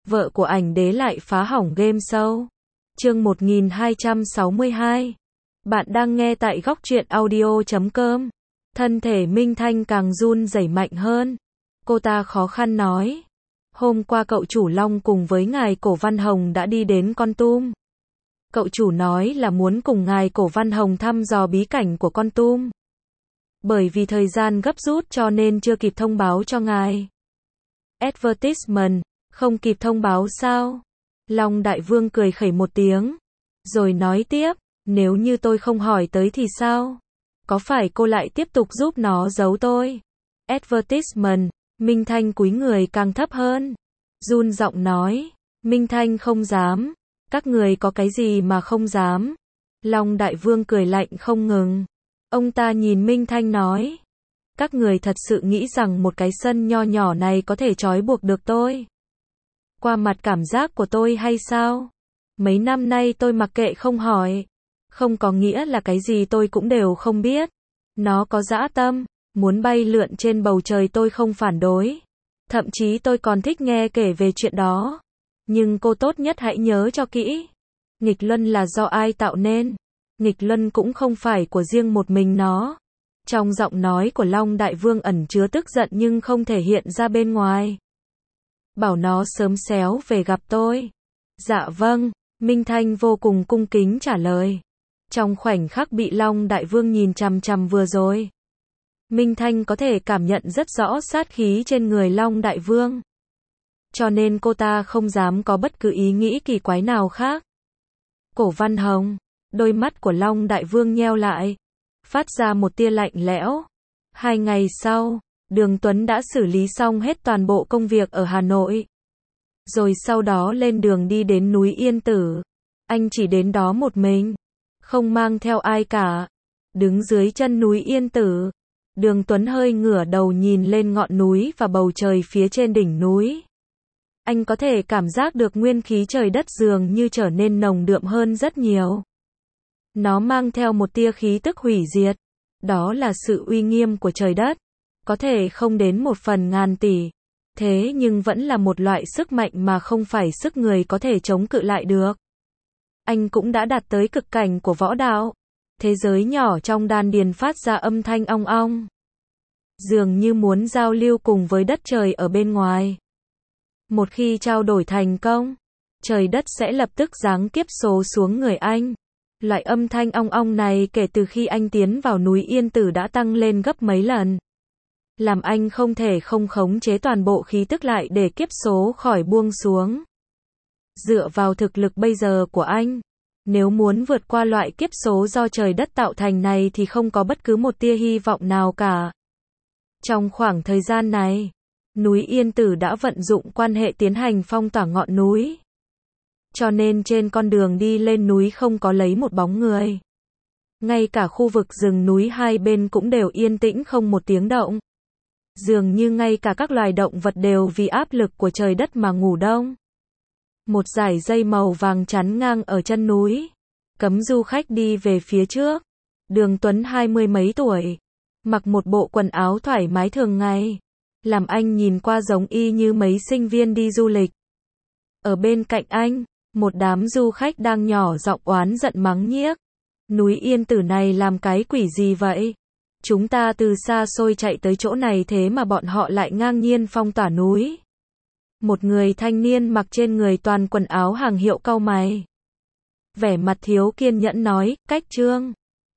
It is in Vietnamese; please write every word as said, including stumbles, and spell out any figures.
vợ của ảnh đế lại phá hỏng game show. Chương một nghìn hai trăm sáu mươi hai. Bạn đang nghe tại góc truyện audio chấm com. Thân thể Minh Thanh càng run rẩy mạnh hơn. Cô ta khó khăn nói. Hôm qua cậu chủ Long cùng với ngài Cổ Văn Hồng đã đi đến Kon Tum. Cậu chủ nói là muốn cùng ngài Cổ Văn Hồng thăm dò bí cảnh của Kon Tum. Bởi vì thời gian gấp rút cho nên chưa kịp thông báo cho ngài. Advertisement, không kịp thông báo sao? Long Đại Vương cười khẩy một tiếng. Rồi nói tiếp, nếu như tôi không hỏi tới thì sao? Có phải cô lại tiếp tục giúp nó giấu tôi? Advertisement, Minh Thanh cúi người càng thấp hơn. Run giọng nói, Minh Thanh không dám. Các người có cái gì mà không dám? Long Đại Vương cười lạnh không ngừng. Ông ta nhìn Minh Thanh nói. Các người thật sự nghĩ rằng một cái sân nho nhỏ này có thể trói buộc được tôi? Qua mặt cảm giác của tôi hay sao? Mấy năm nay tôi mặc kệ không hỏi. Không có nghĩa là cái gì tôi cũng đều không biết. Nó có dã tâm, muốn bay lượn trên bầu trời tôi không phản đối. Thậm chí tôi còn thích nghe kể về chuyện đó. Nhưng cô tốt nhất hãy nhớ cho kỹ. Nghịch luân là do ai tạo nên? Nghịch luân cũng không phải của riêng một mình nó. Trong giọng nói của Long Đại Vương ẩn chứa tức giận nhưng không thể hiện ra bên ngoài. Bảo nó sớm xéo về gặp tôi. Dạ vâng, Minh Thanh vô cùng cung kính trả lời. Trong khoảnh khắc bị Long Đại Vương nhìn chằm chằm vừa rồi, Minh Thanh có thể cảm nhận rất rõ sát khí trên người Long Đại Vương. Cho nên cô ta không dám có bất cứ ý nghĩ kỳ quái nào khác. Cổ Văn Hồng, đôi mắt của Long Đại Vương nheo lại, phát ra một tia lạnh lẽo. Hai ngày sau, Đường Tuấn đã xử lý xong hết toàn bộ công việc ở Hà Nội. Rồi sau đó lên đường đi đến núi Yên Tử. Anh chỉ đến đó một mình, không mang theo ai cả. Đứng dưới chân núi Yên Tử, Đường Tuấn hơi ngửa đầu nhìn lên ngọn núi và bầu trời phía trên đỉnh núi. Anh có thể cảm giác được nguyên khí trời đất dường như trở nên nồng đượm hơn rất nhiều. Nó mang theo một tia khí tức hủy diệt. Đó là sự uy nghiêm của trời đất. Có thể không đến một phần ngàn tỷ. Thế nhưng vẫn là một loại sức mạnh mà không phải sức người có thể chống cự lại được. Anh cũng đã đạt tới cực cảnh của võ đạo. Thế giới nhỏ trong đan điền phát ra âm thanh ong ong. Dường như muốn giao lưu cùng với đất trời ở bên ngoài. Một khi trao đổi thành công, trời đất sẽ lập tức giáng kiếp số xuống người anh. Loại âm thanh ong ong này kể từ khi anh tiến vào núi Yên Tử đã tăng lên gấp mấy lần. Làm anh không thể không khống chế toàn bộ khí tức lại để kiếp số khỏi buông xuống. Dựa vào thực lực bây giờ của anh, nếu muốn vượt qua loại kiếp số do trời đất tạo thành này thì không có bất cứ một tia hy vọng nào cả. Trong khoảng thời gian này, núi Yên Tử đã vận dụng quan hệ tiến hành phong tỏa ngọn núi. Cho nên trên con đường đi lên núi không có lấy một bóng người. Ngay cả khu vực rừng núi hai bên cũng đều yên tĩnh không một tiếng động. Dường như ngay cả các loài động vật đều vì áp lực của trời đất mà ngủ đông. Một dải dây màu vàng chắn ngang ở chân núi, cấm du khách đi về phía trước. Đường Tuấn hai mươi mấy tuổi, mặc một bộ quần áo thoải mái thường ngày, làm anh nhìn qua giống y như mấy sinh viên đi du lịch. Ở bên cạnh anh, một đám du khách đang nhỏ giọng oán giận mắng nhiếc. Núi Yên Tử này làm cái quỷ gì vậy? Chúng ta từ xa xôi chạy tới chỗ này thế mà bọn họ lại ngang nhiên phong tỏa núi. Một người thanh niên mặc trên người toàn quần áo hàng hiệu cau mày. Vẻ mặt thiếu kiên nhẫn nói, Cách Trương,